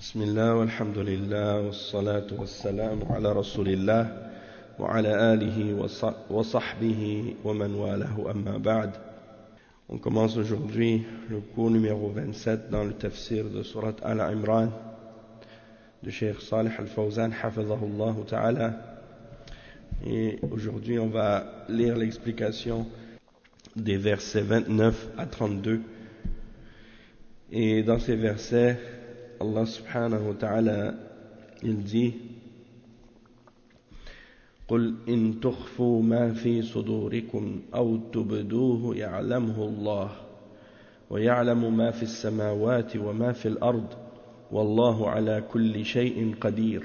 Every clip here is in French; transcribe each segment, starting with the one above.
بسم الله والحمد لله والصلاة والسلام على رسول الله وعلى آله وصحبه ومن والاه أما بعد. On commence aujourd'hui le cours numéro 27 dans le tafsir de Surat Al-Imran de Cheikh Salih Al-Fawzan hafizahullah ta'ala. Et aujourd'hui on va lire l'explication des versets 29 à 32. Et dans ces versets, Allah subhanahu wa ta'ala, il dit: قل إن تخفوا ما في صدوركم أو تبدوه يعلمه الله ويعلم ما في السماوات وما في الأرض والله على كل شيء قدير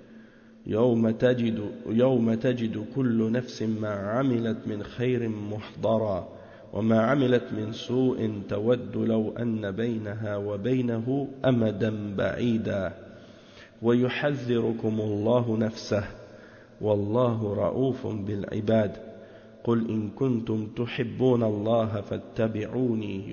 يوم تجد كل نفس ما عملت من خير محضرا وما عملت من سوء تود لو أن بينها وبينه أمدا بعيدا ويحذركم الله نفسه والله رؤوف بالعباد قل إن كنتم تحبون الله فاتبعوني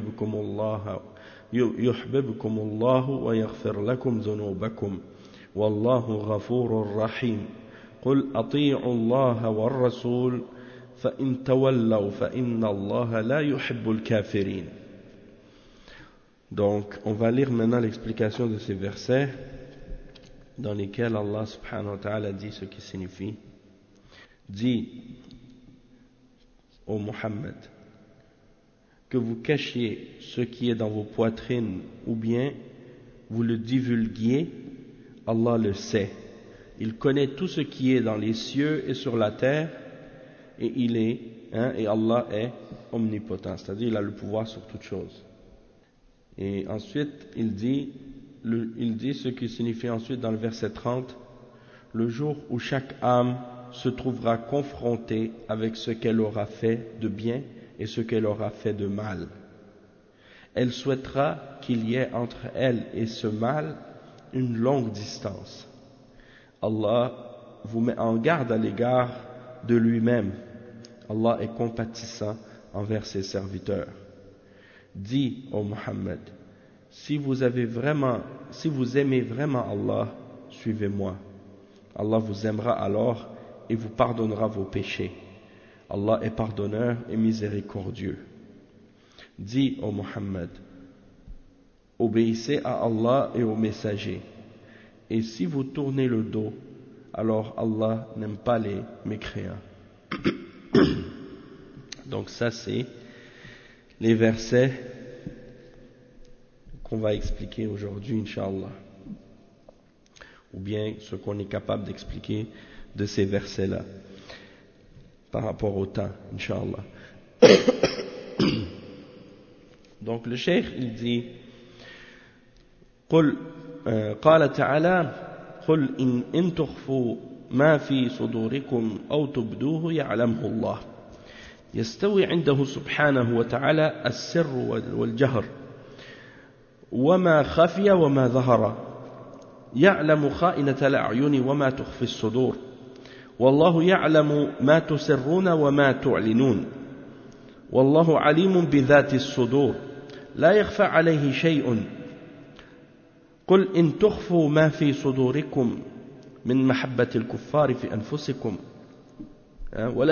يحببكم الله ويغفر لكم ذنوبكم والله غفور رحيم قل أطيعوا الله والرسول فإن تولوا فإن الله لا يحب الكافرين. Donc, on va lire maintenant l'explication de ces versets dans lesquels Allah subhanahu wa ta'ala dit ce qui signifie. Dis, ô Muhammad, que vous cachiez ce qui est dans vos poitrines ou bien vous le divulguiez, Allah le sait. Il connaît tout ce qui est dans les cieux et sur la terre, et et Allah est omnipotent, c'est-à-dire il a le pouvoir sur toutes choses. Et ensuite, il dit ce qui signifie ensuite dans le verset 30, le jour où chaque âme se trouvera confrontée avec ce qu'elle aura fait de bien et ce qu'elle aura fait de mal. Elle souhaitera qu'il y ait entre elle et ce mal une longue distance. Allah vous met en garde à l'égard de lui-même. Allah est compatissant envers ses serviteurs. Dis, ô Muhammad, si vous aimez vraiment Allah, suivez-moi. Allah vous aimera alors et vous pardonnera vos péchés. Allah est pardonneur et miséricordieux. Dis, ô Muhammad, obéissez à Allah et aux messagers. Et si vous tournez le dos, alors Allah n'aime pas les mécréants. Donc ça c'est les versets qu'on va expliquer aujourd'hui, Inch'Allah, ou bien ce qu'on est capable d'expliquer de ces versets-là par rapport au temps, Inch'Allah. Donc le cheikh il dit قال تعالى قل إن تخفوا ما في صدوركم أو تبدوه يعلمه الله يستوي عنده سبحانه وتعالى السر والجهر وما خفي وما ظهر يعلم خائنة الأعين وما تخفي الصدور والله يعلم ما تسرون وما تعلنون والله عليم بذات الصدور لا يخفى عليه شيء قل إن تخفوا ما في صدوركم من محبة الكفار في أنفسكم ولا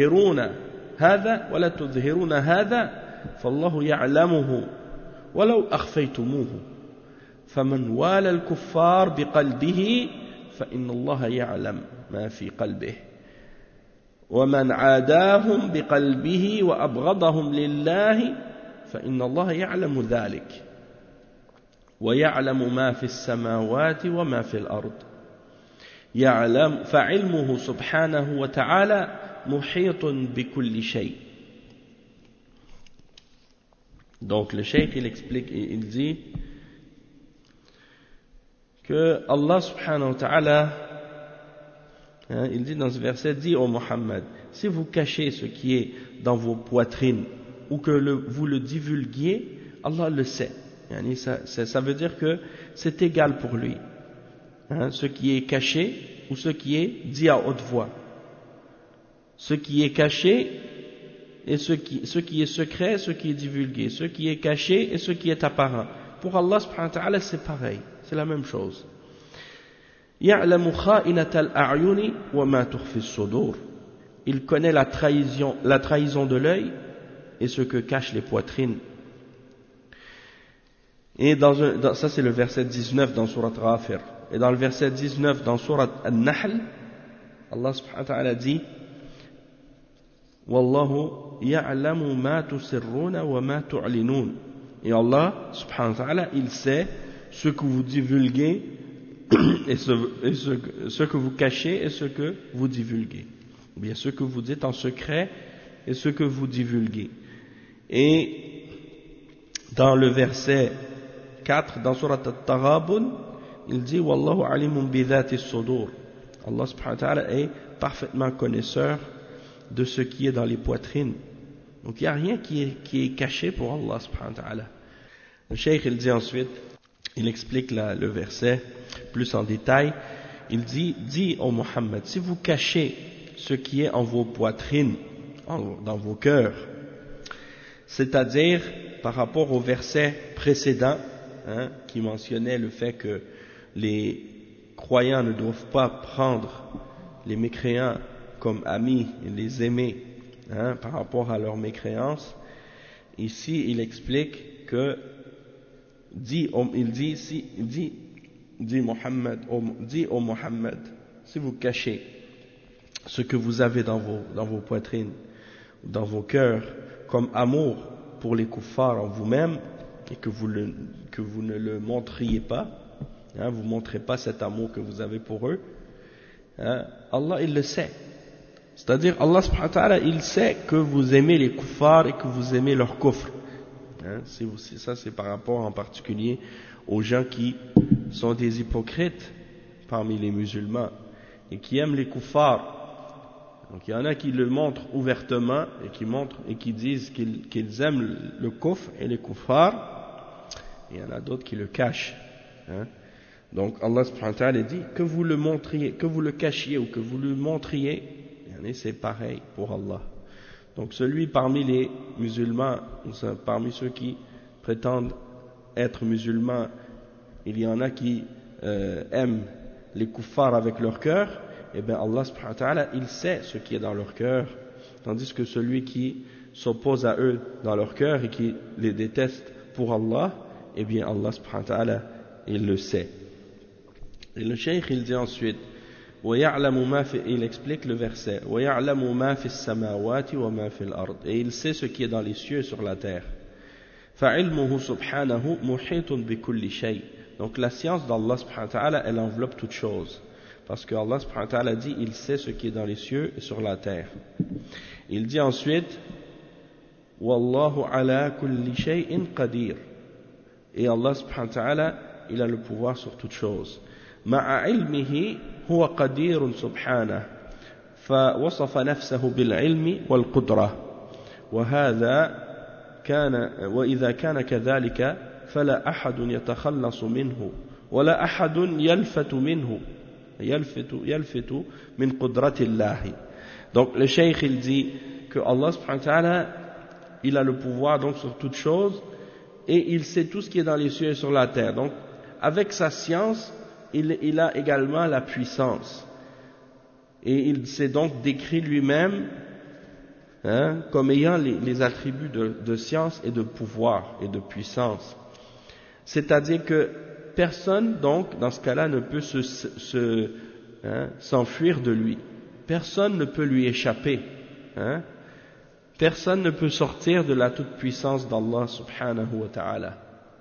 تظهرون هذا فالله يعلمه ولو أخفيتموه فمن والى الكفار بقلبه فإن الله يعلم ما في قلبه ومن عاداهم بقلبه وأبغضهم لله فإن الله يعلم ذلك ويعلم ما في السماوات وما في الأرض يعلم فعلمه سبحانه وتعالى محيط بكل شيء. Donc le cheikh il explique et il dit que Allah subhanahu wa ta'ala il dit dans ce verset, dit au Muhammad, si vous cachez ce qui est dans vos poitrines ou que vous le divulguiez, Allah le sait. Ça veut dire que c'est égal pour lui, ce qui est caché ou ce qui est dit à haute voix. Ce qui est caché et ce qui est secret, ce qui est divulgué, ce qui est caché et ce qui est apparent. Pour Allah subhanahu wa ta'ala c'est pareil, c'est la même chose. يعلم خائنة الأعين وما تخفي الصدور. Il connaît la trahison de l'œil et ce que cachent les poitrines. Et ça c'est le verset 19 dans Surat Ghafir. Et dans le verset 19 dans Surat An-Nahl, Allah subhanahu wa ta'ala dit Wallahu ya'lamu ma tusirruna wa ma tu'linun. Et Allah subhanahu wa ta'ala, il sait ce que vous divulguez et ce que vous cachez et ce que vous divulguez. Ou bien ce que vous dites en secret et ce que vous divulguez. Et dans le verset 4, dans Surat At-Taghabun, il dit Wallahu alimun bi dhati as-sudur. Allah subhanahu wa ta'ala est parfaitement connaisseur de ce qui est dans les poitrines. Donc il n'y a rien qui est caché pour Allah subhanahu wa ta'ala. Le cheikh il dit ensuite, il explique le verset plus en détail, il dit, dis ô Muhammad, si vous cachez ce qui est en vos poitrines, dans vos cœurs, c'est-à-dire par rapport au verset précédent, qui mentionnait le fait que les croyants ne doivent pas prendre les mécréants comme amis et les aimer par rapport à leur mécréance. Ici il explique que dis au Muhammad, si vous cachez ce que vous avez dans vos poitrines, dans vos cœurs, comme amour pour les kuffars en vous-même, et que vous ne le montriez pas, vous ne montrez pas cet amour que vous avez pour eux, Allah il le sait. C'est-à-dire Allah subhanahu wa ta'ala, il sait que vous aimez les kuffars et que vous aimez leur kufr. Ça c'est par rapport en particulier aux gens qui sont des hypocrites parmi les musulmans et qui aiment les kuffars. Donc il y en a qui le montrent ouvertement et qui disent qu'ils aiment le kufr et les kuffars, et il y en a d'autres qui le cachent. Donc Allah subhanahu wa ta'ala dit que vous le montriez, que vous le cachiez ou que vous le montriez, c'est pareil pour Allah. Donc celui parmi les musulmans, parmi ceux qui prétendent être musulmans, il y en a qui aiment les kuffars avec leur cœur, et bien Allah subhanahu wa ta'ala, il sait ce qui est dans leur cœur, tandis que celui qui s'oppose à eux dans leur cœur et qui les déteste pour Allah, et bien Allah subhanahu wa ta'ala, il le sait. Et le cheikh il dit ensuite, il explique le verset, et il sait ce qui est dans les cieux et sur la terre. Donc la science d'Allah subhanahu wa ta'ala, elle enveloppe toute chose, parce que Allah subhanahu wa ta'ala dit, il sait ce qui est dans les cieux et sur la terre. Il dit ensuite, Wallahu ala kulli shay'in qadir. Et Allah subhanahu wa ta'ala, il a le pouvoir sur toute chose. Ma'a ilmihi هو قدير سبحانه فوصف نفسه بالعلم والقدرة وإذا كان كذلك فلا أحد يتخلص منه ولا أحد يلفت من قدرة الله. Donc le cheikh il dit que Allah subhanahu wa ta'ala il a le pouvoir donc sur toute chose et il sait tout ce qui est dans les cieux et sur la terre. Donc avec sa science il a également la puissance. Et il s'est donc décrit lui-même comme ayant les attributs de science et de pouvoir et de puissance. C'est-à-dire que personne, donc, dans ce cas-là, ne peut s'enfuir de lui. Personne ne peut lui échapper. Personne ne peut sortir de la toute-puissance d'Allah subhanahu wa ta'ala.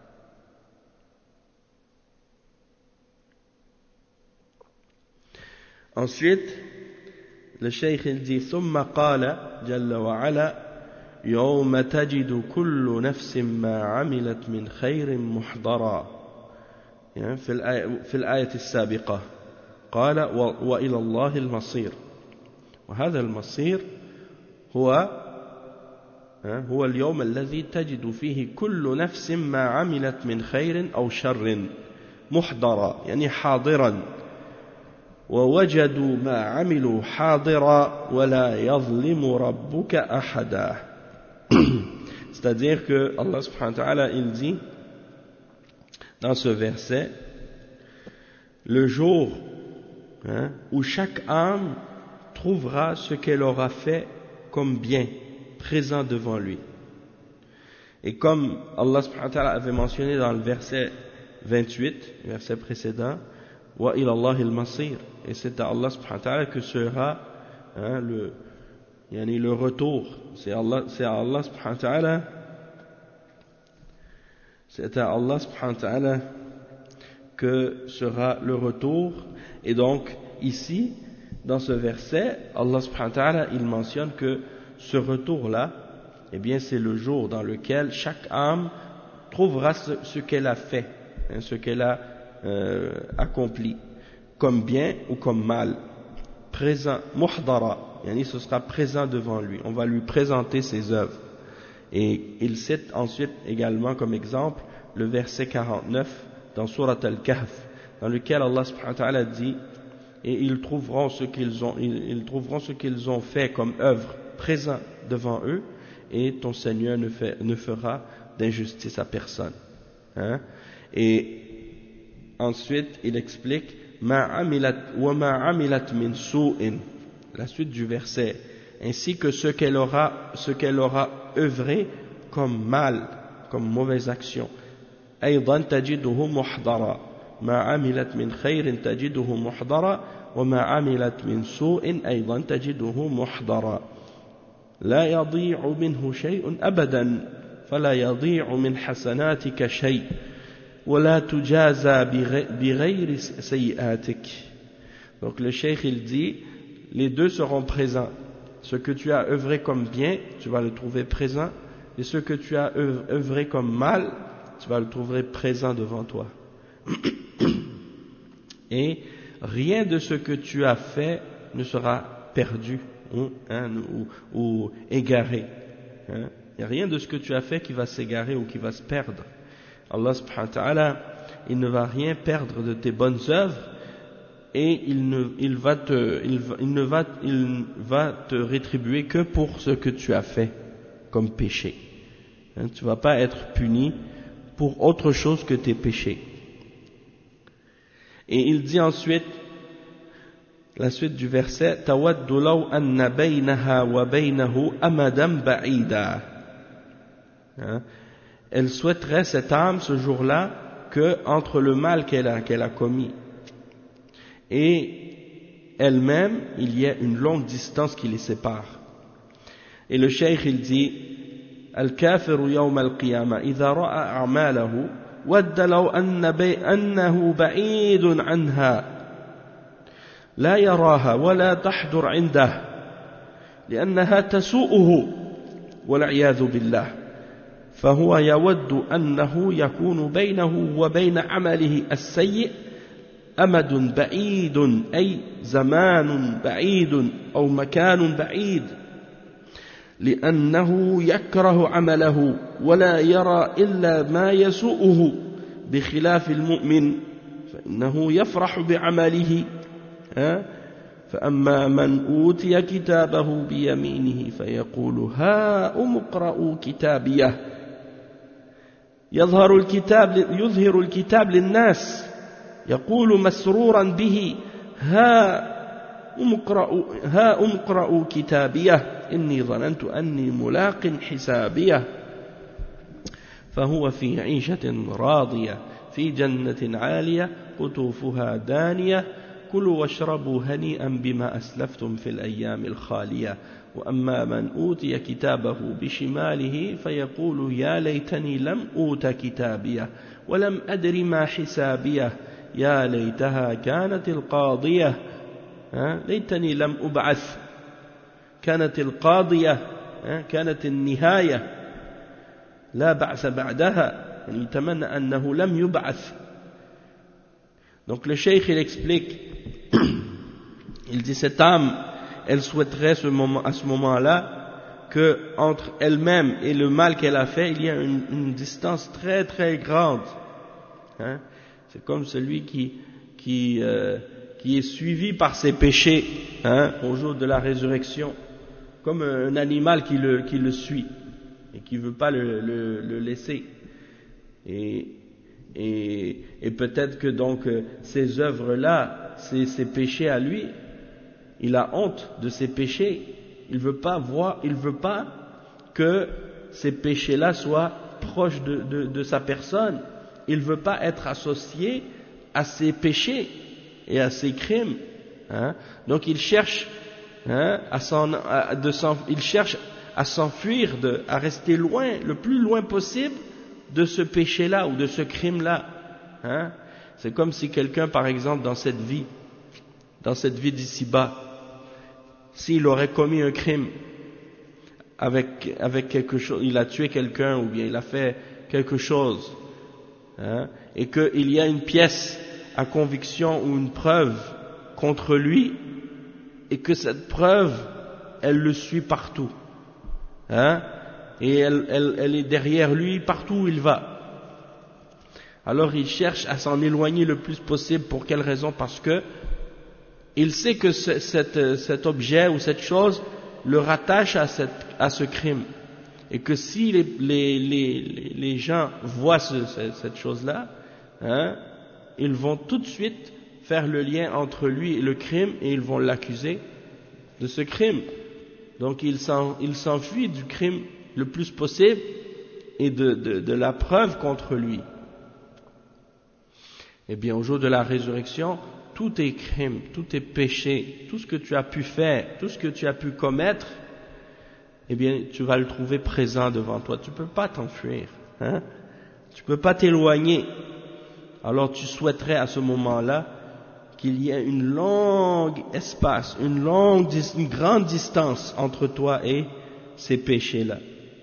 Ensuite, le cheikh il dit ثم قال جل وعلا يوم تجد كل نفس ما عملت من خير محضرا في الآية السابقة قال وإلى الله المصير. وهذا المصير هو اليوم الذي تجد فيه كل نفس ما عملت من خير أو شر محضرا يعني حاضرا ووجدوا ما عملوا حاضرا ولا يظلم ربك أحدا. C'est-à-dire que Allah subhanahu wa ta'ala il dit dans ce verset le jour où chaque âme trouvera ce qu'elle aura fait comme bien présent devant lui. Et comme Allah subhanahu wa ta'ala avait mentionné dans le verset 28, verset précédent, wa ila Allah al-masir, et c'est à Allah subhanahu wa ta'ala que sera le retour. C'est à Allah subhanahu wa ta'ala, c'est à Allah subhanahu wa ta'ala que sera le retour. Et donc ici dans ce verset, Allah subhanahu wa ta'ala il mentionne que ce retour-là, eh bien c'est le jour dans lequel chaque âme trouvera ce qu'elle a fait, ce qu'elle a accompli, comme bien ou comme mal, présent, muhdara, ce sera présent devant lui, on va lui présenter ses œuvres. Et il cite ensuite également comme exemple le verset 49 dans Surat Al-Kahf, dans lequel Allah subhanahu wa ta'ala dit: et ils trouveront ce qu'ils ont fait comme œuvre présent devant eux, et ton Seigneur ne fera d'injustice à personne. Et ensuite il explique ma amilat min su'in, la suite du verset, ainsi que ce qu'elle aura œuvré comme mal, comme mauvaise action. أيضا تجده محضرا ما عملت من خير تجده محضرا وما عملت من سوء أيضا تجده محضرا لا يضيع منه شيء أبدا فلا يضيع من حسناتك شيء ولا تجازى بغير سيئاتك. Donc le cheikh il dit, les deux seront présents. Ce que tu as œuvré comme bien, tu vas le trouver présent, et ce que tu as œuvré comme mal, tu vas le trouver présent devant toi. Et rien de ce que tu as fait ne sera perdu ou égaré. Il n'y a rien de ce que tu as fait qui va s'égarer ou qui va se perdre. Allah subhanahu wa ta'ala, il ne va rien perdre de tes bonnes œuvres, et il va te rétribuer que pour ce que tu as fait comme péché. Tu ne vas pas être puni pour autre chose que tes péchés. Et il dit ensuite, la suite du verset, tawaddu law anna baynaha wa baynahu amadan ba'ida. Elle souhaiterait, cette âme, ce jour-là, que entre le mal qu'elle a commis et elle-même, il y a une longue distance qui les sépare. Et le cheikh il dit: الكافر يوم القيامة إذا رأى أعماله ود لو أنه بعيد عنها لا يراها ولا تحضر عنده لأنها تسوءه والعياذ بالله فهو يود أنه يكون بينه وبين عمله السيء أمد بعيد أي زمان بعيد أو مكان بعيد لأنه يكره عمله ولا يرى إلا ما يسوءه بخلاف المؤمن فإنه يفرح بعمله فأما من أوتي كتابه بيمينه فيقول هاؤم اقرءوا كتابيه يظهر الكتاب للناس يقول مسرورا به هاؤم اقرءوا كتابيه إني ظننت أني ملاق حسابيه فهو في عيشة راضية في جنة عالية قطوفها دانية كلوا واشربوا هنيئا بما أسلفتم في الأيام الخالية وأما من أوتي كتابه بشماله فيقول يا ليتني لم أوت كتابيه ولم أدر ما حسابيه يا ليتها كانت القاضية ليتني لم أبعث كانت القاضية كانت النهاية لا بعث بعدها يعني يتمنى أنه لم يبعث. Donc le cheikh il explique, il dit cette âme elle souhaiterait à ce moment-là que entre elle-même et le mal qu'elle a fait il y a une distance très très grande. C'est comme celui qui est suivi par ses péchés au jour de la résurrection, comme un animal qui le suit et qui ne veut pas le laisser. Et Et peut-être que donc ces œuvres-là, ces péchés à lui, il a honte de ses péchés. Il veut pas que ces péchés-là soient proches de sa personne. Il veut pas être associé à ses péchés et à ses crimes. Donc il cherche, il cherche à s'enfuir, à rester loin, le plus loin possible de ce péché-là ou de ce crime-là. C'est comme si quelqu'un, par exemple, dans cette vie d'ici-bas, s'il aurait commis un crime avec quelque chose, il a tué quelqu'un ou bien il a fait quelque chose, et qu'il y a une pièce à conviction ou une preuve contre lui, et que cette preuve, elle le suit partout, et elle est derrière lui partout où il va. Alors il cherche à s'en éloigner le plus possible. Pour quelle raison? Parce que il sait que cet objet ou cette chose le rattache à ce crime, et que si les gens voient cette chose-là, ils vont tout de suite faire le lien entre lui et le crime, et ils vont l'accuser de ce crime. Donc il s'enfuit du crime le plus possible et de la preuve contre lui. Eh bien, au jour de la résurrection, tous tes crimes, tous tes péchés, tout ce que tu as pu faire, tout ce que tu as pu commettre, eh bien, tu vas le trouver présent devant toi. Tu ne peux pas t'enfuir, tu ne peux pas t'éloigner. Alors tu souhaiterais à ce moment-là qu'il y ait une longue espace, une grande distance entre toi et ces péchés-là.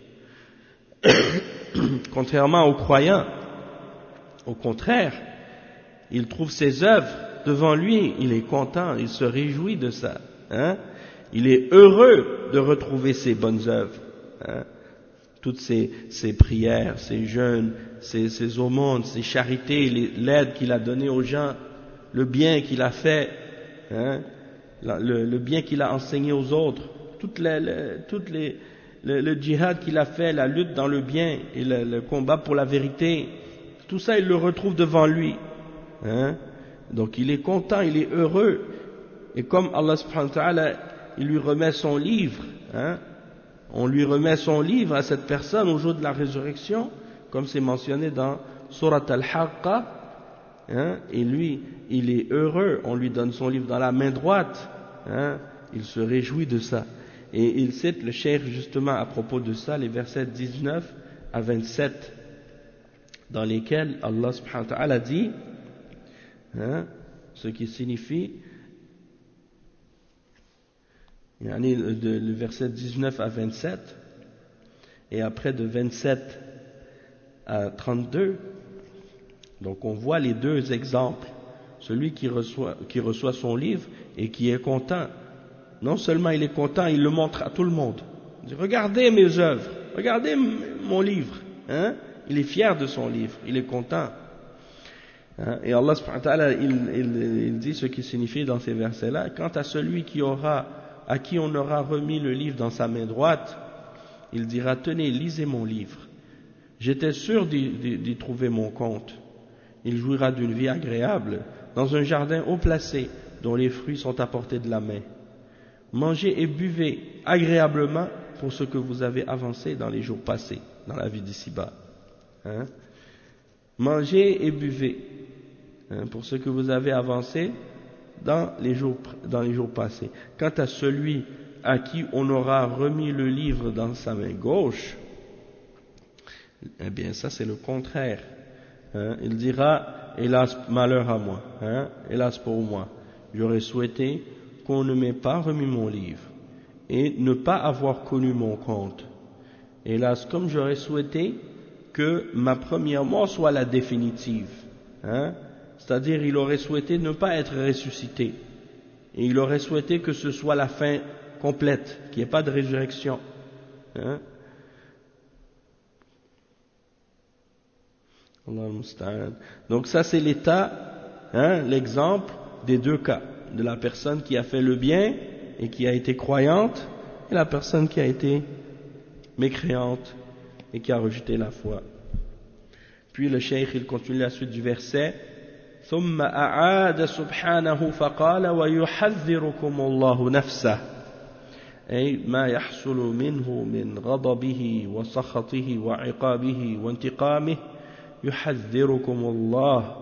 Contrairement aux croyants, au contraire, il trouve ses œuvres devant lui, il est content, il se réjouit de ça. Il est heureux de retrouver ses bonnes œuvres. Toutes ses prières, ses jeûnes, ses aumônes, ses charités, l'aide qu'il a donnée aux gens, le bien qu'il a fait, le bien qu'il a enseigné aux autres, le djihad qu'il a fait, la lutte dans le bien et le combat pour la vérité, tout ça il le retrouve devant lui. Donc il est content, il est heureux, et comme Allah subhanahu wa ta'ala, il lui remet son livre, on lui remet son livre à cette personne au jour de la résurrection, comme c'est mentionné dans Surat Al-Haqqa, et lui, il est heureux, on lui donne son livre dans la main droite, il se réjouit de ça. Et il cite le cheikh justement à propos de ça, les versets 19 à 27, dans lesquels Allah subhanahu wa ta'ala dit, ce qui signifie, le verset 19 à 27, et après de 27 à 32, donc on voit les deux exemples, celui qui reçoit son livre et qui est content. Non seulement il est content, il le montre à tout le monde. Il dit, regardez mes œuvres, regardez mon livre. Il est fier de son livre, il est content. Et Allah subhanahu wa ta'ala, il dit ce qui signifie dans ces versets-là, quant à celui à qui on aura remis le livre dans sa main droite, il dira, tenez, lisez mon livre. J'étais sûr d'y trouver mon compte. Il jouira d'une vie agréable, dans un jardin haut placé, dont les fruits sont à portée de la main. Mangez et buvez agréablement pour ce que vous avez avancé dans les jours passés, dans la vie d'ici-bas. Mangez et buvez pour ce que vous avez avancé dans les jours passés. Quant à celui à qui on aura remis le livre dans sa main gauche, eh bien ça c'est le contraire. Il dira, hélas, malheur à moi, hélas pour moi, j'aurais souhaité qu'on ne m'ait pas remis mon livre et ne pas avoir connu mon compte. Hélas, comme j'aurais souhaité que ma première mort soit la définitive, c'est-à-dire il aurait souhaité ne pas être ressuscité, et il aurait souhaité que ce soit la fin complète, qu'il n'y ait pas de résurrection. Donc ça c'est l'état, l'exemple des deux cas, de la personne qui a fait le bien et qui a été croyante, et la personne qui a été mécréante et qui a rejeté la foi. Puis le cheikh il continue la suite du verset. ثم أعاد سبحانه فقال ويحذركم الله نفسه أي ما يحصل منه من غضبه وسخطه وعقابه وانتقامه يحذركم الله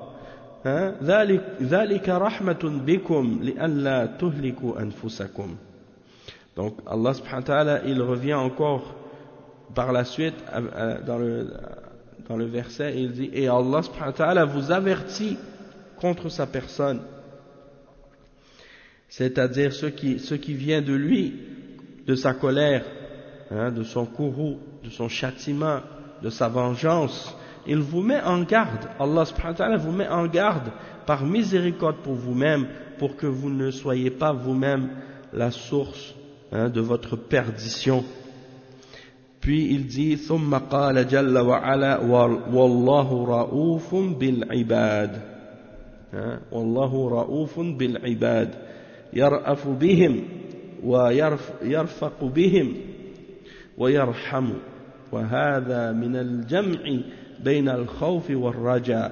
ذلك رحمة بكم لئلا تهلكوا أنفسكم. Donc Allah subhanahu wa ta'ala il revient encore par la suite dans le verset, il dit et Allah subhanahu wa ta'ala vous avertit contre sa personne, c'est-à-dire ce qui vient de lui, de sa colère, de son courroux, de son châtiment, de sa vengeance. Il vous met en garde, Allah subhanahu wa ta'ala vous met en garde par miséricorde pour vous-même, pour que vous ne soyez pas vous-même la source de votre perdition. Puis il dit ثم قال جل وعلا والله رؤوف بالعباد والله رؤوف بالعباد يرأف بهم ويرفق بهم ويرحم وهذا من الجمع بين الخوف والرجاء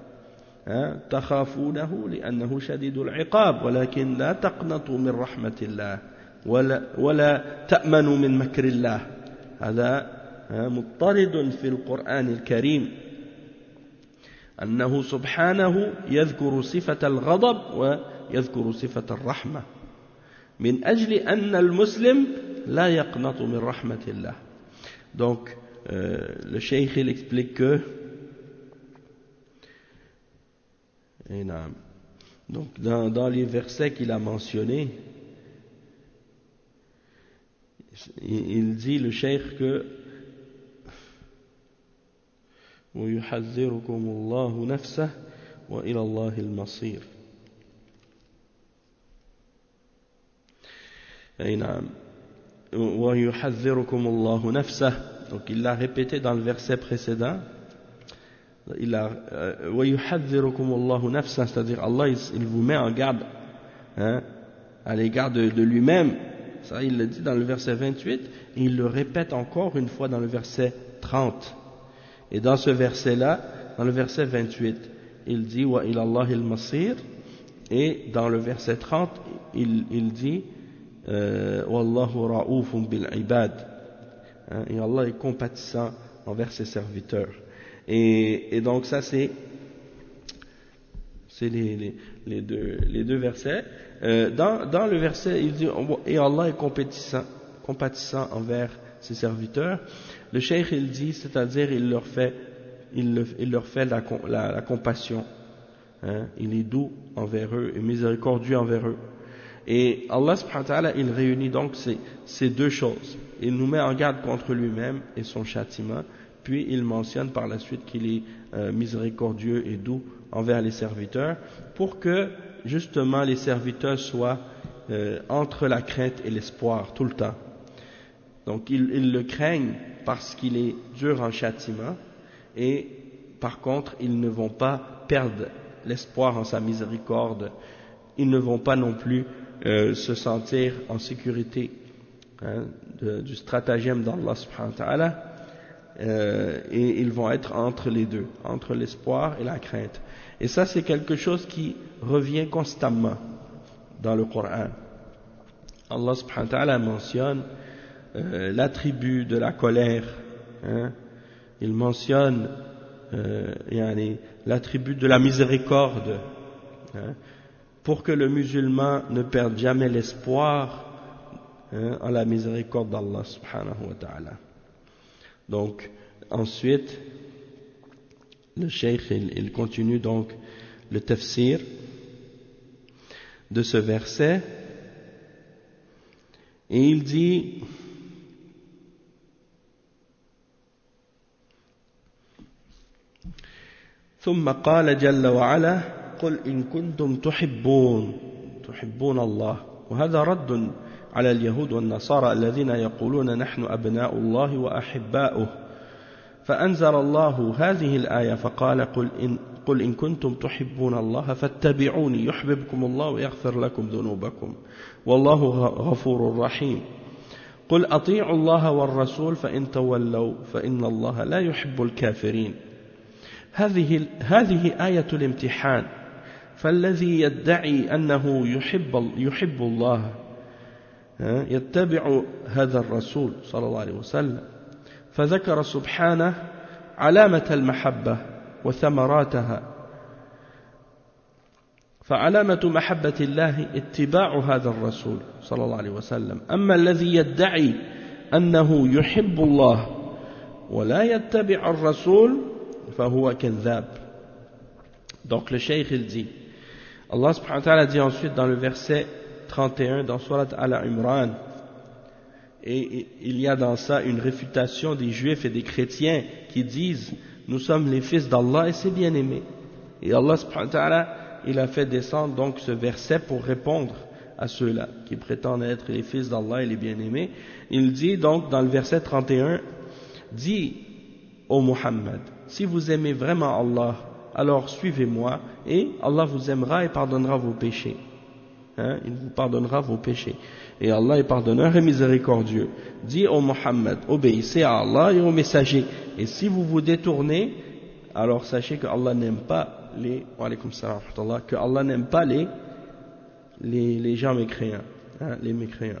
تخافونه لأنه شديد العقاب ولكن لا تقنطوا من رحمة الله ولا تأمنوا من مكر الله. هذا مضطرد في القرآن الكريم أنه سبحانه يذكر صفة الغضب ويذكر صفة الرحمة من أجل أن المسلم لا يقنط من رحمة الله. Donc le cheikh il explique que donc dans les versets qu'il a mentionnés, il dit le cheikh que ويحذركم الله نفسه وإلى الله المصير. أي نعم ويحذركم الله نفسه. Donc il l'a répété dans le verset précédent. Il a ويحذركم الله نفسه, c'est-à-dire Allah il vous met en garde à l'égard de lui-même. Ça il le dit dans le verset 28 et il le répète encore une fois dans le verset 30. Et dans ce verset-là, dans le verset 28, il dit wa ila Allahil masir, et dans le verset 30, il dit wallahu ra'oufun bil ibad, et Allah est compatissant envers ses serviteurs. Et donc ça c'est les deux versets. Dans le verset, il dit et Allah est compatissant envers ses serviteurs. Le cheikh il dit, c'est-à-dire il leur fait la compassion, il est doux envers eux et miséricordieux envers eux. Et Allah subhanahu wa ta'ala il réunit donc ces deux choses. Il nous met en garde contre lui-même et son châtiment, puis il mentionne par la suite qu'il est miséricordieux et doux envers les serviteurs, pour que justement les serviteurs soient entre la crainte et l'espoir tout le temps. Donc ils le craignent parce qu'il est dur en châtiment, et par contre ils ne vont pas perdre l'espoir en sa miséricorde, ils ne vont pas non plus se sentir en sécurité du stratagème d'Allah subhanahu wa ta'ala, et ils vont être entre les deux, entre l'espoir et la crainte. Et ça c'est quelque chose qui revient constamment dans le Coran. Allah subhanahu wa ta'ala mentionne l'attribut de la colère, il mentionne l'attribut de la miséricorde, pour que le musulman ne perde jamais l'espoir en la miséricorde d'Allah subhanahu wa ta'ala. Donc ensuite le cheikh il continue donc le tafsir de ce verset et il dit ثم قال جل وعلا قل إن كنتم تحبون الله. وهذا رد على اليهود والنصارى الذين يقولون نحن أبناء الله وأحباؤه. فأنزل الله هذه الآية فقال قل إن كنتم تحبون الله فاتبعوني يحببكم الله ويغفر لكم ذنوبكم والله غفور رحيم. قل أطيعوا الله والرسول فإن تولوا فإن الله لا يحب الكافرين. هذه آية الامتحان فالذي يدعي أنه يحب الله يتبع هذا الرسول صلى الله عليه وسلم فذكر سبحانه علامة المحبة وثمراتها فعلامة محبة الله اتباع هذا الرسول صلى الله عليه وسلم أما الذي يدعي أنه يحب الله ولا يتبع الرسول فهو كذاب. Donc le cheikh il dit, Allah subhanahu wa ta'ala dit ensuite dans le verset 31 dans Surat Al-Imran, et il y a dans ça une réfutation des juifs et des chrétiens qui disent nous sommes les fils d'Allah et c'est bien aimé. Et Allah subhanahu wa ta'ala il a fait descendre donc ce verset pour répondre à ceux-là qui prétendent être les fils d'Allah et les bien-aimés. Il dit donc dans le verset 31, dis ô Muhammad, si vous aimez vraiment Allah, alors suivez-moi et Allah vous aimera et pardonnera vos péchés. Il vous pardonnera vos péchés. Et Allah est pardonneur et miséricordieux. Dis ô Muhammad, obéissez à Allah et aux messagers. Et si vous vous détournez, alors sachez que Allah n'aime pas que Allah n'aime pas les gens mécréants, les mécréants.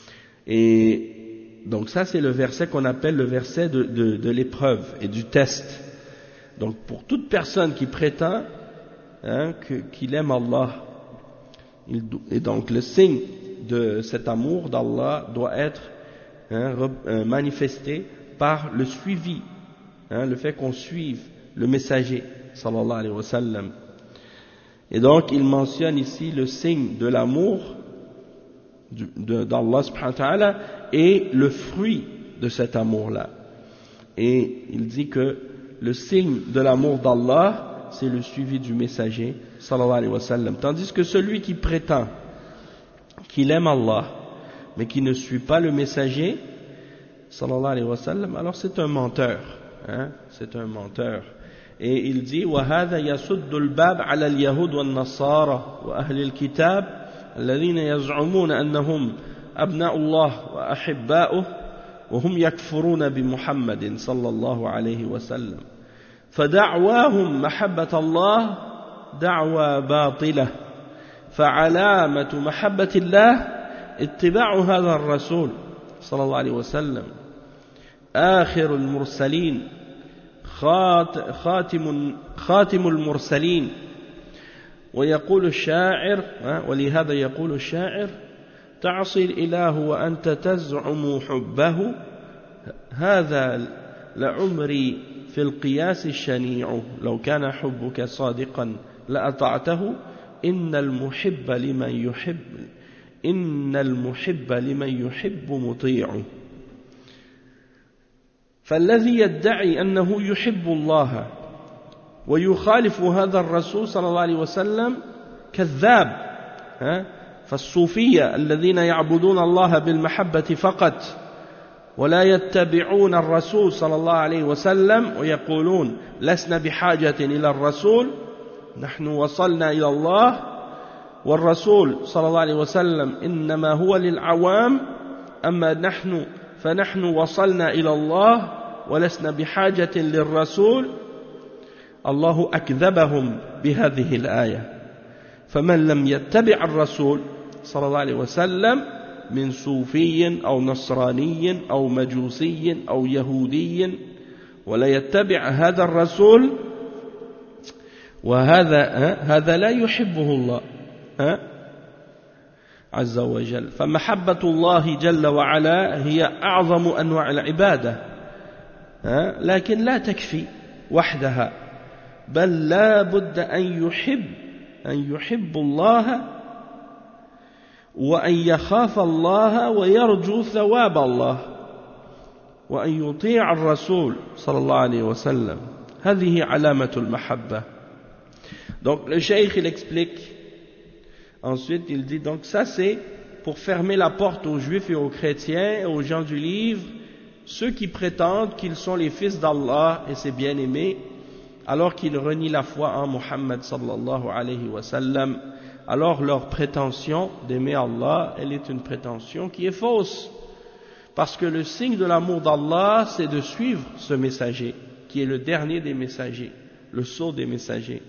Et donc ça c'est le verset qu'on appelle le verset de l'épreuve et du test. Donc pour toute personne qui prétend qu'il aime Allah, et donc le signe de cet amour d'Allah doit être manifesté par le suivi, le fait qu'on suive le messager sallallahu alayhi wa sallam. Et donc il mentionne ici le signe de l'amour d'Allah subhanahu wa ta'ala et le fruit de cet amour-là. Et il dit que le signe de l'amour d'Allah, c'est le suivi du messager sallallahu alayhi wa sallam. Tandis que celui qui prétend qu'il aime Allah, mais qui ne suit pas le messager sallallahu alayhi wa sallam, alors c'est un menteur. C'est un menteur. Et il dit وَهَذَا يَسُدُّ الْبَابَ عَلَى الْيَهُودِ وَالنَّصَارَى وَأَهْلِ الْكِتَابِ الَّذِينَ يَزْعُمُونَ أَنَّهُمْ أَبْنَاءُ اللَّهِ وَأَحِبَّاؤُهُ وَهُمْ يَكْفُرُونَ بِمُحَمَّدٍ صلى الله عليه وسلم فدعواهم محبة الله دعوى باطلة فعلامة محبة الله اتباع هذا الرسول صلى الله عليه وسلم آخر المرسلين خاتم المرسلين ويقول الشاعر ولهذا يقول الشاعر تعصي الإله وأنت تزعم حبه هذا لعمري في القياس الشنيع لو كان حبك صادقا لأطعته إن المحب لمن يحب مطيع فالذي يدعي أنه يحب الله ويخالف هذا الرسول صلى الله عليه وسلم كذاب. فالصوفية الذين يعبدون الله بالمحبة فقط ولا يتبعون الرسول صلى الله عليه وسلم ويقولون لسنا بحاجة إلى الرسول نحن وصلنا إلى الله والرسول صلى الله عليه وسلم إنما هو للعوام أما فنحن وصلنا إلى الله ولسنا بحاجة للرسول. الله أكذبهم بهذه الآية. فمن لم يتبع الرسول صلى الله عليه وسلم من صوفي أو نصراني أو مجوسي أو يهودي ولا يتبع هذا الرسول هذا لا يحبه الله عز وجل. فمحبة الله جل وعلا هي أعظم أنواع العبادة لكن لا تكفي وحدها بل لا بد أن يحب الله وأن يخاف الله ويرجو ثواب الله وأن يطيع الرسول صلى الله عليه وسلم. هذه علامة المحبة. Donc le cheikh il explique ensuite, il dit donc ça c'est pour fermer la porte aux juifs et aux chrétiens et aux gens du livre, ceux qui prétendent qu'ils sont les fils d'Allah et ses bien-aimés alors qu'ils renient la foi en Muhammad sallallahu alayhi wa sallam. Alors leur prétention d'aimer Allah, elle est une prétention qui est fausse. Parce que le signe de l'amour d'Allah, c'est de suivre ce messager, qui est le dernier des messagers, le sceau des messagers.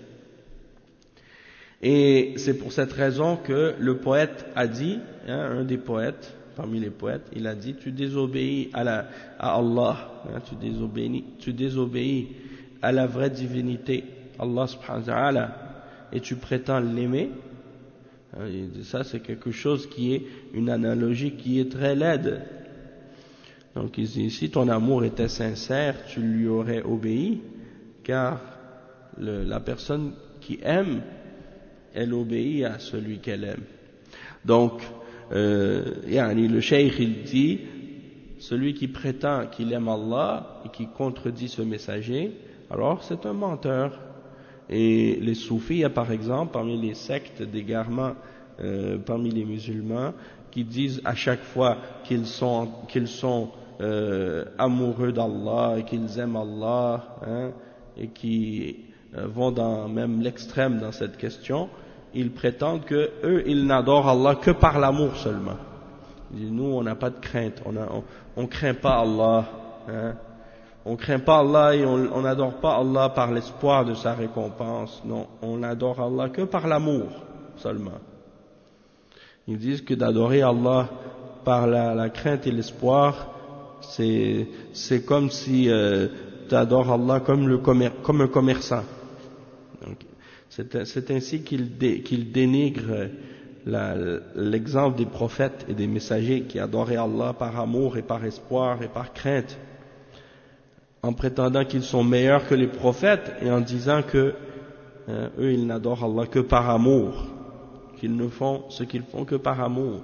Et c'est pour cette raison que le poète a dit, un des poètes, parmi les poètes, il a dit, tu désobéis à Allah, tu désobéis à la vraie divinité, Allah subhanahu wa ta'ala, et tu prétends l'aimer. Ça c'est quelque chose qui est une analogie qui est très laide. Donc il dit, si ton amour était sincère, tu lui aurais obéi, car la personne qui aime, elle obéit à celui qu'elle aime. Donc, le cheikh il dit, celui qui prétend qu'il aime Allah et qui contredit ce messager, alors c'est un menteur. Et les soufis, par exemple, parmi les sectes d'égarement, parmi les musulmans, qui disent à chaque fois qu'ils sont amoureux d'Allah et qu'ils aiment Allah, et qui vont dans même l'extrême dans cette question, ils prétendent que eux ils n'adorent Allah que par l'amour seulement. Ils disent, nous on n'a pas de crainte, on craint pas Allah, on craint pas Allah et on n'adore pas Allah par l'espoir de sa récompense. Non, on adore Allah que par l'amour seulement. Ils disent que d'adorer Allah par la crainte et l'espoir, c'est comme si tu adores Allah comme un commerçant. Donc, c'est ainsi qu'il dénigre l'exemple des prophètes et des messagers qui adoraient Allah par amour et par espoir et par crainte, en prétendant qu'ils sont meilleurs que les prophètes et en disant que eux ils n'adorent Allah que par amour, qu'ils ne font ce qu'ils font que par amour.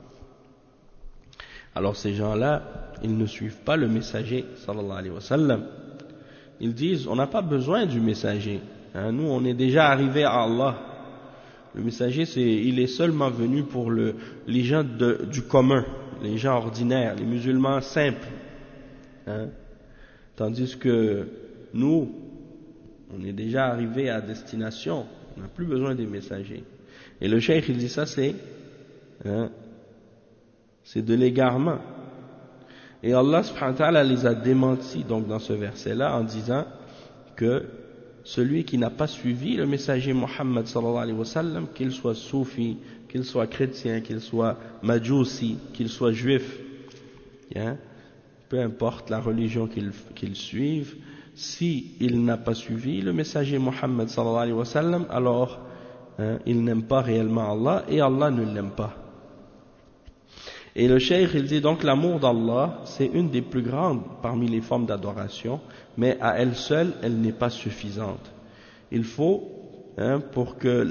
Alors ces gens-là, ils ne suivent pas le messager sallallahu alayhi wa sallam. Ils disent, on n'a pas besoin du messager. Nous, on est déjà arrivé à Allah. Le messager, il est seulement venu pour les gens du commun, les gens ordinaires, les musulmans simples. Tandis que nous, on est déjà arrivé à destination. On n'a plus besoin des messagers. Et le cheikh, il dit ça, c'est de l'égarement. Et Allah subhanahu wa ta'ala les a démentis donc dans ce verset-là en disant que celui qui n'a pas suivi le messager Muhammad sallallahu alayhi wa sallam, qu'il soit soufi, qu'il soit chrétien, qu'il soit majousi, qu'il soit juif, peu importe la religion qu'il suive, si il n'a pas suivi le messager Muhammad sallallahu alayhi wa sallam, alors il n'aime pas réellement Allah et Allah ne l'aime pas. Et le cheikh il dit donc l'amour d'Allah c'est une des plus grandes parmi les formes d'adoration, mais à elle seule elle n'est pas suffisante. Il faut pour que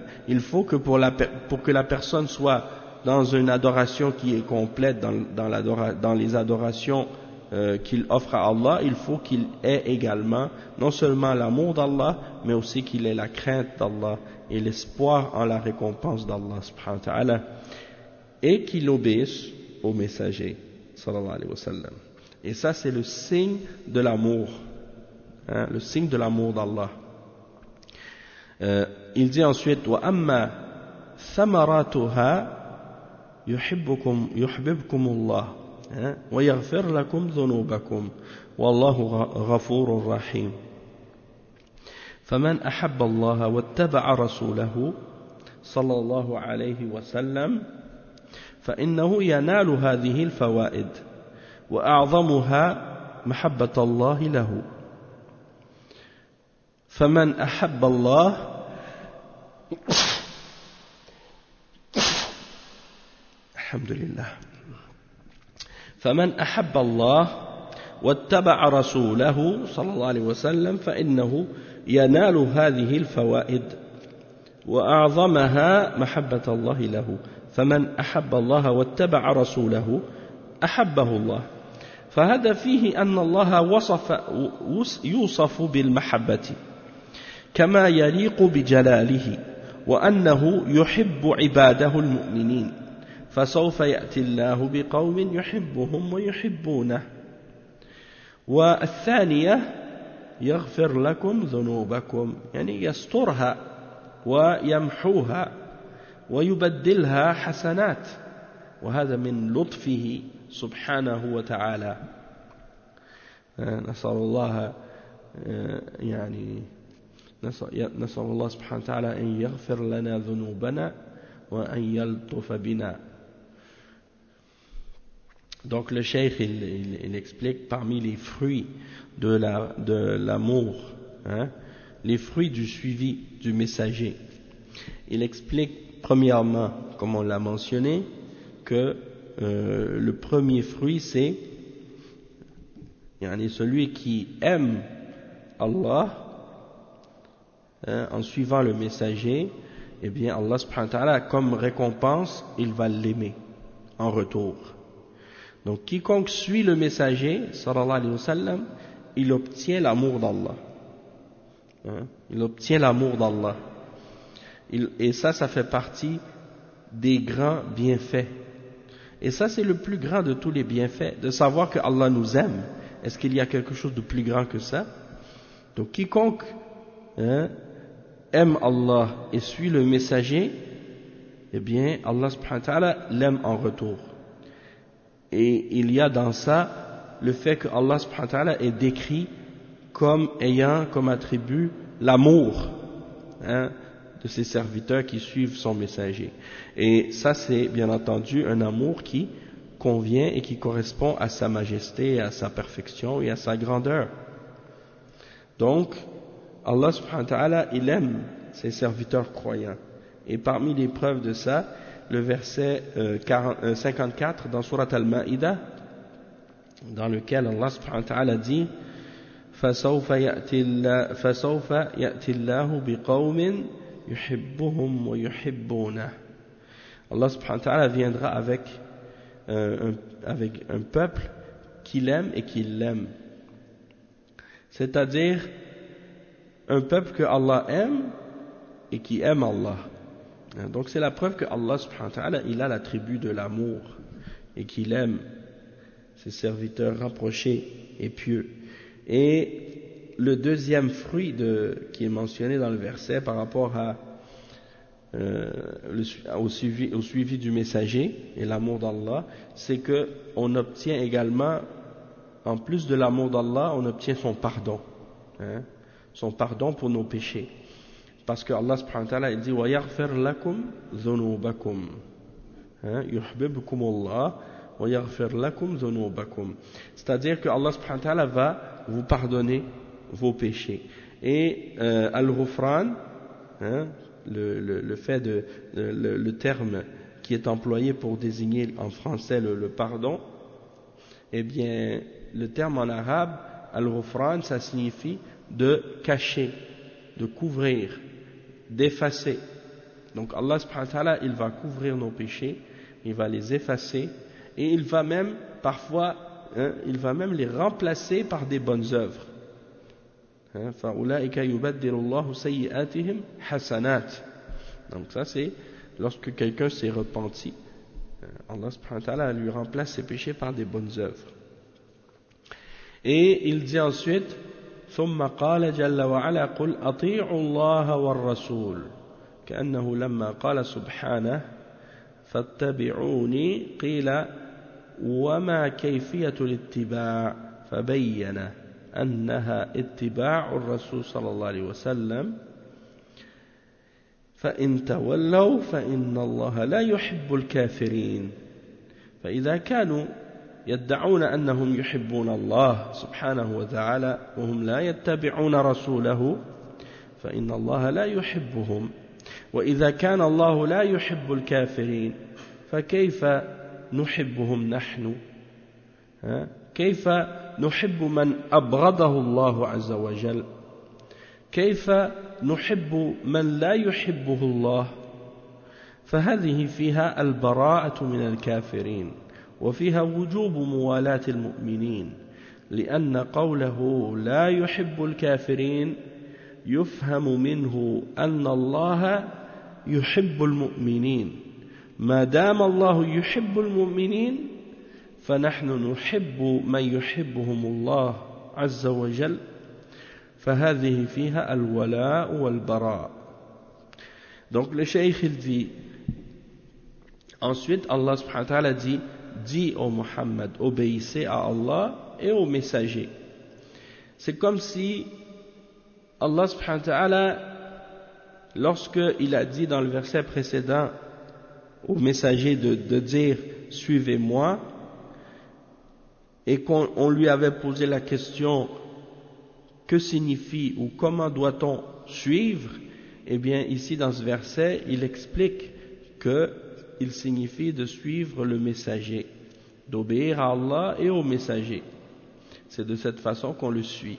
la personne soit dans une adoration qui est complète dans les adorations qu'il offre à Allah, il faut qu'il ait également non seulement l'amour d'Allah mais aussi qu'il ait la crainte d'Allah et l'espoir en la récompense d'Allah subhanahu wa ta'ala, et qu'il obéisse au messager sallallahu alayhi wa sallam. Et ça c'est le signe de l'amour, le signe de l'amour d'Allah. Il dit ensuite wa amma thamaratuha yuhibbukumullah wa yaghfir lakum dhunubakum wallahu ghafurur rahim. فمن أحب الله واتبع رسوله صلى الله عليه وسلم فإنه ينال هذه الفوائد وأعظمها محبة الله له. فمن أحب الله الحمد لله فمن أحب الله واتبع رسوله صلى الله عليه وسلم فإنه ينال هذه الفوائد وأعظمها محبة الله له. فمن أحب الله واتبع رسوله أحبه الله. فهذا فيه أن الله يوصف بالمحبة كما يليق بجلاله وأنه يحب عباده المؤمنين، فسوف يأتي الله بقوم يحبهم ويحبونه. والثانية يغفر لكم ذنوبكم، يعني يسترها ويمحوها ويبدلها حسنات، وهذا من لطفه سبحانه وتعالى. نسأل الله يعني نسأل الله سبحانه وتعالى أن يغفر لنا ذنوبنا وأن يلطف بنا. Donc le cheikh il explique parmi les fruits de l'amour, hein, les fruits du suivi du messager. Il explique premièrement, comme on l'a mentionné, que le premier fruit c'est celui qui aime Allah, hein, en suivant le messager, eh bien Allah subhanahu wa ta'ala, comme récompense, il va l'aimer en retour. Donc quiconque suit le messager, sallallahu alayhi wa sallam, il obtient l'amour d'Allah. Hein? Il obtient l'amour d'Allah. Et ça fait partie des grands bienfaits. Et ça, c'est le plus grand de tous les bienfaits, de savoir que Allah nous aime. Est-ce qu'il y a quelque chose de plus grand que ça? Donc quiconque, hein, aime Allah et suit le messager, eh bien Allah subhanahu wa ta'ala l'aime en retour. Et il y a dans ça le fait que Allah subhanahu wa ta'ala est décrit comme ayant comme attribut l'amour, hein, de ses serviteurs qui suivent son messager. Et ça, c'est bien entendu un amour qui convient et qui correspond à sa majesté, à sa perfection et à sa grandeur. Donc Allah subhanahu wa ta'ala, il aime ses serviteurs croyants. Et parmi les preuves de ça, le verset 54 dans Surat Al-Ma'idah, dans lequel Allah subhanahu wa ta'ala dit فَسَوْفَ يَأْتِ اللَّهُ بِقَوْمٍ يُحِبُّهُمْ وَيُحِبُّونَهُ. Allah subhanahu wa ta'ala viendra avec un peuple qui l'aime et qui l'aime. C'est-à-dire un peuple que Allah aime et qui aime Allah. Donc c'est la preuve que Allah subhanahu wa ta'ala, il a l'attribut de l'amour et qu'il aime ses serviteurs rapprochés et pieux. Et le deuxième fruit qui est mentionné dans le verset par rapport au suivi du messager et l'amour d'Allah, c'est que on obtient également, en plus de l'amour d'Allah, on obtient son pardon, hein, son pardon pour nos péchés. Parce que Allah subhanahu wa ta'ala, il dit وَيَغْفِرْ لَكُمْ ذُنُوبَكُمْ يُحْبِبْكُمُ اللَّهُ وَيَغْفِرْ لَكُمْ ذُنُوبَكُمْ. C'est-à-dire que Allah subhanahu wa ta'ala va vous pardonner vos péchés. Et al-Ghufran, hein, le terme qui est employé pour désigner en français le pardon, eh bien le terme en arabe al-Ghufran, ça signifie de cacher, de couvrir, d'effacer. Donc Allah subhanahu wa ta'ala, il va couvrir nos péchés, il va les effacer, et il va même parfois, hein, il va même les remplacer par des bonnes œuvres. فَأُولَٰئِكَ يُبَدِّلُ اللَّهُ سَيِّئَاتِهِمْ حَسَنَاتٍ. Donc ça c'est lorsque quelqu'un s'est repenti, Allah subhanahu wa ta'ala lui remplace ses péchés par des bonnes œuvres. Et il dit ensuite ثم قال جل وعلا قل أطيعوا الله والرسول كأنه لما قال سبحانه فاتبعوني قيل وما كيفية الاتباع فبين أنها اتباع الرسول صلى الله عليه وسلم فإن تولوا فإن الله لا يحب الكافرين. فإذا كانوا يدعون أنهم يحبون الله سبحانه وتعالى وهم لا يتبعون رسوله فإن الله لا يحبهم. وإذا كان الله لا يحب الكافرين فكيف نحبهم نحن؟ كيف نحب من أبغضه الله عز وجل؟ كيف نحب من لا يحبه الله؟ فهذه فيها البراءة من الكافرين وفيها وجوب موالاة المؤمنين، لأن قوله لا يحب الكافرين يفهم منه أن الله يحب المؤمنين. ما دام الله يحب المؤمنين فنحن نحب من يحبهم الله عز وجل، فهذه فيها الولاء والبراء. Donc le cheikh il dit, ensuite Allah subhanahu wa ta'ala dit, dis au Muhammad, obéissez à Allah et aux messagers. C'est comme si Allah subhanahu wa ta'ala, lorsqu'il a dit dans le verset précédent au messager de dire « Suivez-moi », et qu'on lui avait posé la question « Que signifie ou comment doit-on suivre ?» Eh bien, ici dans ce verset, il explique qu'il signifie de suivre le messager, d'obéir à Allah et au messager. C'est de cette façon qu'on le suit.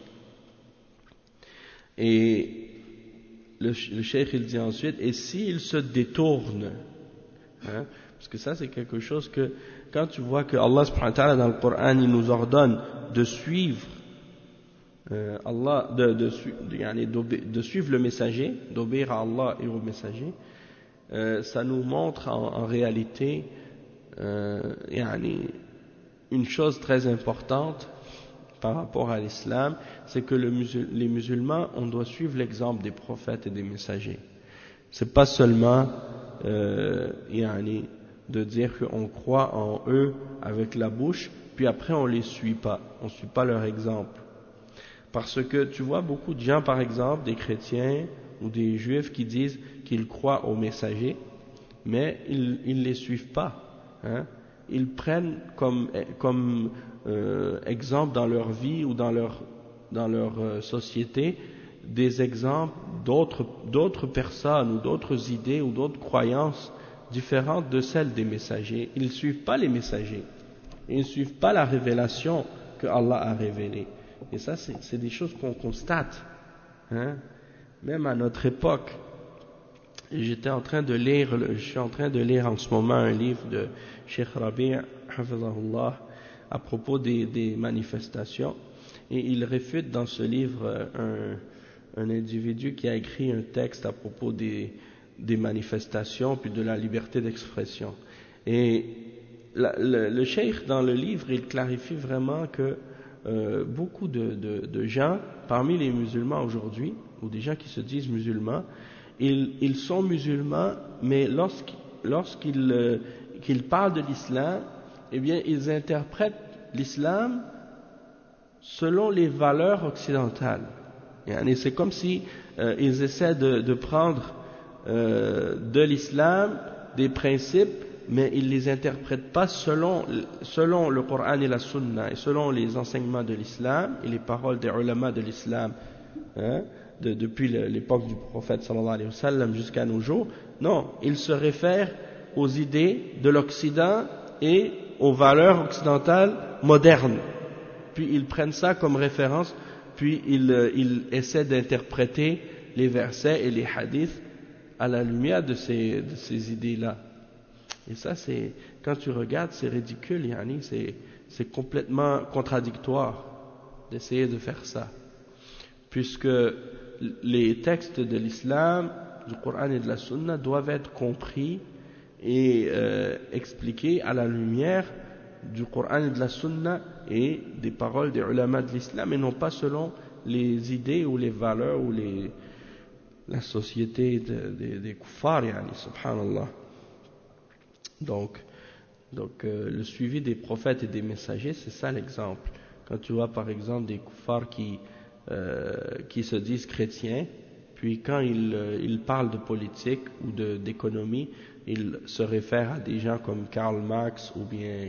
Et le cheikh il dit ensuite, et s'il se détourne, hein, parce que ça c'est quelque chose que, quand tu vois que Allah subhanahu wa ta'ala dans le Coran, il nous ordonne de suivre Allah, de suivre le messager, d'obéir à Allah et au messager, ça nous montre en réalité une chose très importante par rapport à l'islam, c'est que les musulmans, on doit suivre l'exemple des prophètes et des messagers. C'est pas seulement de dire qu'on croit en eux avec la bouche, puis après on les suit pas, on suit pas leur exemple. Parce que tu vois beaucoup de gens, par exemple, des chrétiens ou des juifs qui disent qu'ils croient aux messagers, mais ils les suivent pas. Hein. Ils prennent comme exemple dans leur vie ou dans leur société des exemples d'autres personnes ou d'autres idées ou d'autres croyances différentes de celles des messagers. Ils ne suivent pas les messagers. Ils ne suivent pas la révélation que Allah a révélée. Et ça, c'est des choses qu'on constate, hein, même à notre époque. Et je suis en train de lire en ce moment un livre de Cheikh Rabi' Hafizahullah à propos des manifestations. Et il réfute dans ce livre un individu qui a écrit un texte à propos des manifestations puis de la liberté d'expression. Et le cheikh dans le livre, il clarifie vraiment que beaucoup de gens, parmi les musulmans aujourd'hui, ou des gens qui se disent musulmans, ils sont musulmans, mais lorsqu'ils parlent de l'islam, eh bien, ils interprètent l'islam selon les valeurs occidentales. Et c'est comme si ils essaient de prendre de l'islam des principes, mais ils les interprètent pas selon le Coran et la Sunna, et selon les enseignements de l'islam et les paroles des ulama de l'islam, hein, depuis l'époque du prophète sallallahu alayhi wa sallam jusqu'à nos jours. Non, ils se réfèrent aux idées de l'Occident et aux valeurs occidentales modernes. Puis ils prennent ça comme référence, puis ils essaient d'interpréter les versets et les hadiths à la lumière de ces idées-là. Et ça, quand tu regardes, c'est ridicule, yani, c'est complètement contradictoire d'essayer de faire ça. Puisque les textes de l'islam, du Coran et de la Sunna doivent être compris et expliqués à la lumière du Coran et de la Sunna et des paroles des ulama de l'islam, et non pas selon les idées ou les valeurs ou la société des kuffars, yani, subhanallah. Donc le suivi des prophètes et des messagers, c'est ça l'exemple. Quand tu vois par exemple des kuffars qui se disent chrétiens, puis quand ils parlent de politique ou d'économie, ils se réfèrent à des gens comme Karl Marx ou bien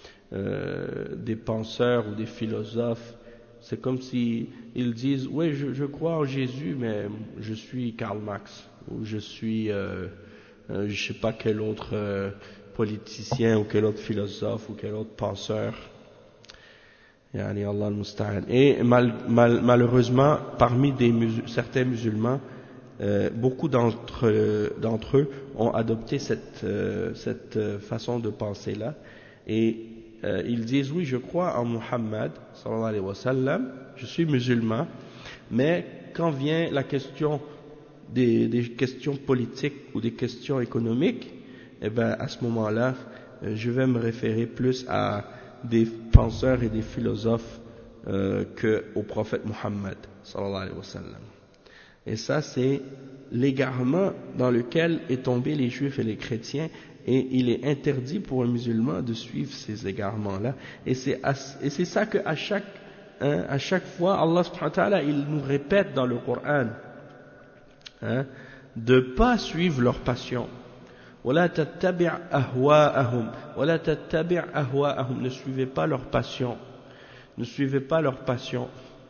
des penseurs ou des philosophes. C'est comme si ils disent oui, je crois en Jésus, mais je suis Karl Marx, ou je suis je sais pas quel autre politicien ou quel autre philosophe ou quel autre penseur. Yani Allah al-Musta'an. Et malheureusement, parmi certains musulmans, beaucoup d'entre eux ont adopté cette façon de penser là, et ils disent oui, je crois en Muhammad sallallahu alayhi wa sallam, je suis musulman, mais quand vient la question des questions politiques ou des questions économiques, eh ben à ce moment-là, je vais me référer plus à des penseurs et des philosophes que au prophète Muhammad sallallahu alayhi wa sallam. Et ça, c'est l'égarement dans lequel est tombé les juifs et les chrétiens, et il est interdit pour un musulman de suivre ces égarements-là. Et c'est ça qu'à chaque à chaque fois, Allah subhanahu wa ta'ala, il nous répète dans le Coran, de ne pas suivre leur passion. وَلَا تَتَّبِعْ أَهْوَاءَهُمْ وَلَا تَتَّبِعْ أَهْوَاءَهُمْ. Ne suivez pas leur passion. Ne suivez pas leur passion.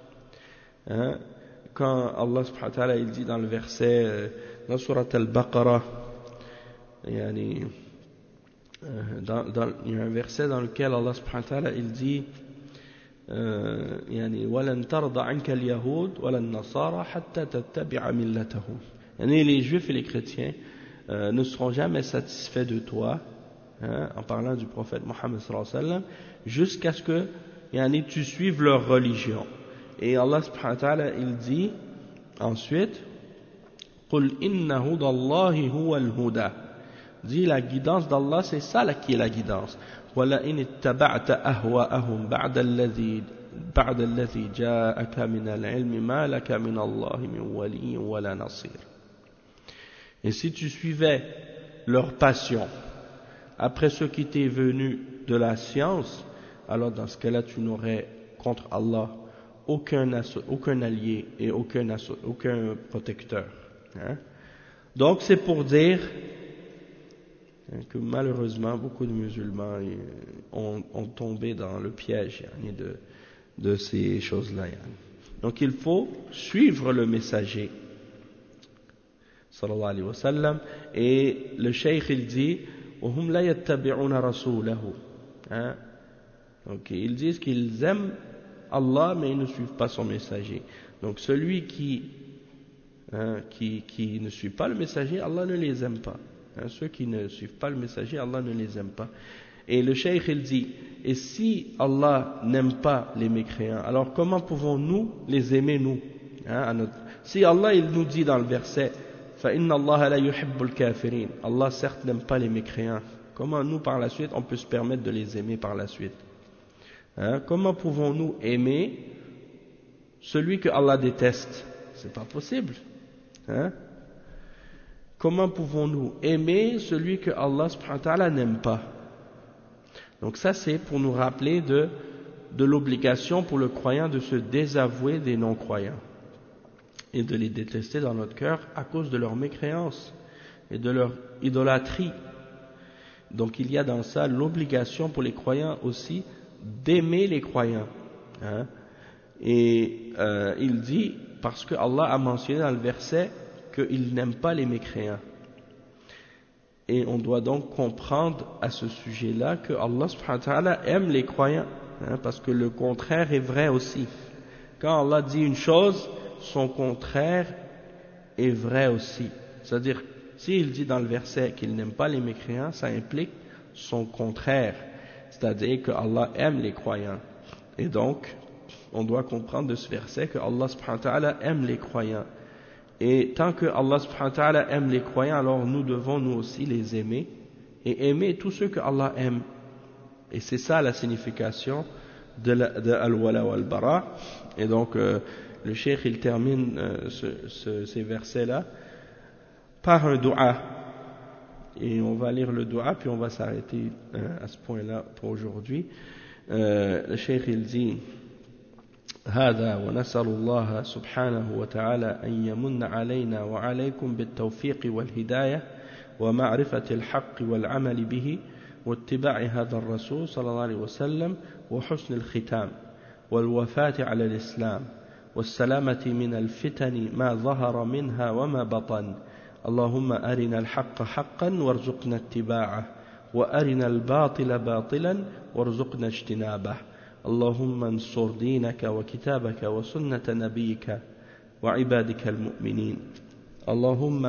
Quand Allah subhanahu wa ta'ala, il dit dans le verset, dans Surat al-Baqarah, il y a un verset dans lequel Allah subhanahu wa ta'ala, il dit, وَلَنْ تَرْضَ عَنْكَ الْيَهُودُ وَلَا النَّصَارَى حَتَّى تَتَّبِعَ مِلَّتَهُمْ. Les juifs et les chrétiens ne seront jamais satisfaits de toi, en parlant du prophète Mohammed sallallahu alayhi wa sallam, jusqu'à ce que tu suives leur religion. Et Allah subhanahu wa ta'ala, il dit ensuite, قُلْ إِنَّ هُدَى اللَّهِ هُوَ الْهُدَى. Dit, la guidance d'Allah, c'est ça là qui est la guidance. وَلَئِنِ اتَّبَعْتَ أَهْوَاءَهُمْ بَعْدَ الَّذِي جَاءَكَ مِنَ الْعِلْمِ مَا لَكَ مِنَ اللَّهِ مِنْ وَلِيٍّ وَلَا نَصِيرٍ. Et si tu suivais leur passion après ce qui t'est venu de la science, alors dans ce cas-là, tu n'aurais contre Allah aucun allié et aucun protecteur. Donc c'est pour dire que malheureusement beaucoup de musulmans ont tombé dans le piège de ces choses-là. Donc il faut suivre le messager sallallahu alayhi wa sallam, et le cheikh il dit وهم لا يتبعون رسوله. Donc ils disent qu'ils aiment Allah mais ils ne suivent pas son messager. Donc celui qui ne suit pas le messager, Allah ne les aime pas. Ceux qui ne suivent pas le messager, Allah ne les aime pas. Et le cheikh il dit, et si Allah n'aime pas les mécréants, alors comment pouvons-nous les aimer nous? Si Allah il nous dit dans le verset فَإِنَّ اللَّهَ لَا يُحِبُّ الْكَافِرِينَ, Allah certes n'aime pas les mécréants, comment nous par la suite on peut se permettre de les aimer par la suite? Comment pouvons-nous aimer celui que Allah déteste? C'est pas possible. Comment pouvons-nous aimer celui que Allah subhanahu wa ta'ala n'aime pas? Donc ça c'est pour nous rappeler de l'obligation pour le croyant de se désavouer des non-croyants et de les détester dans notre cœur à cause de leur mécréance et de leur idolâtrie. Donc il y a dans ça l'obligation pour les croyants aussi d'aimer les croyants. Et il dit, parce que Allah a mentionné dans le verset qu'il n'aime pas les mécréants. Et on doit donc comprendre à ce sujet-là que Allah subhanahu wa ta'ala aime les croyants, parce que le contraire est vrai aussi. Quand Allah dit une chose, son contraire est vrai aussi. C'est-à-dire, s'il dit dans le verset qu'il n'aime pas les mécréants, ça implique son contraire. C'est-à-dire que Allah aime les croyants. Et donc, on doit comprendre de ce verset que Allah subhanahu wa ta'ala aime les croyants. Et tant que Allah subhanahu wa ta'ala aime les croyants, alors nous devons nous aussi les aimer et aimer tous ceux que Allah aime. Et c'est ça la signification de al-wala wal-bara. Et donc, le cheikh il termine ces versets-là par un dua. Et on va lire le dua, puis on va s'arrêter à ce point-là pour aujourd'hui. Le cheikh il dit هذا ونسأل الله سبحانه وتعالى أن يمن علينا وعليكم بالتوفيق والهداية ومعرفة الحق والعمل به واتباع هذا الرسول صلى الله عليه وسلم وحسن الختام والوفاة على الإسلام والسلامة من الفتن ما ظهر منها وما بطن. اللهم أرنا الحق حقا وارزقنا اتباعه وأرنا الباطل باطلا وارزقنا اجتنابه. اللهم انصر دينك وكتابك وسنة نبيك وعبادك المؤمنين. اللهم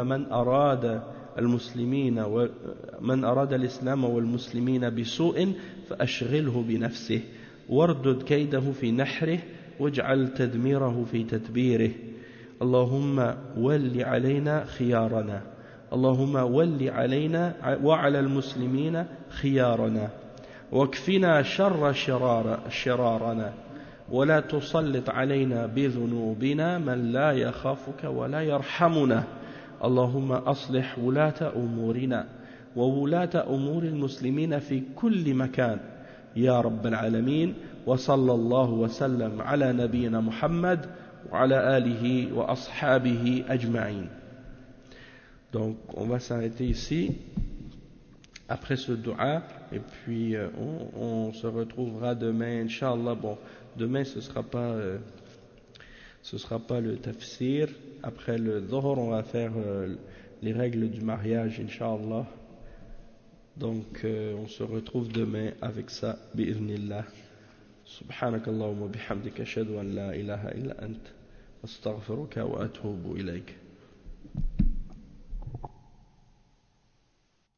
من أراد الإسلام والمسلمين بسوء فأشغله بنفسه واردد كيده في نحره واجعل تدميره في تدبيره. اللهم ول علينا خيارنا. اللهم ول علينا وعلى المسلمين خيارنا واكفنا شر شرارنا ولا تسلط علينا بذنوبنا من لا يخافك ولا يرحمنا. اللهم أصلح ولاة أمورنا وولاة أمور المسلمين في كل مكان يا رب العالمين وصلى الله وسلم على نبينا محمد وعلى آله وأصحابه أجمعين. Donc on va s'arrêter ici après ce dua et puis on se retrouvera demain Inch'Allah. Bon, demain ce sera pas le tafsir. Après le dhuhr on va faire les règles du mariage Inch'Allah. Donc on se retrouve demain avec ça bi'idhnillah. Subhanakallahumma bihamdika ashhadu an la ilaha illa ant astaghfiruka wa atubu ilayk.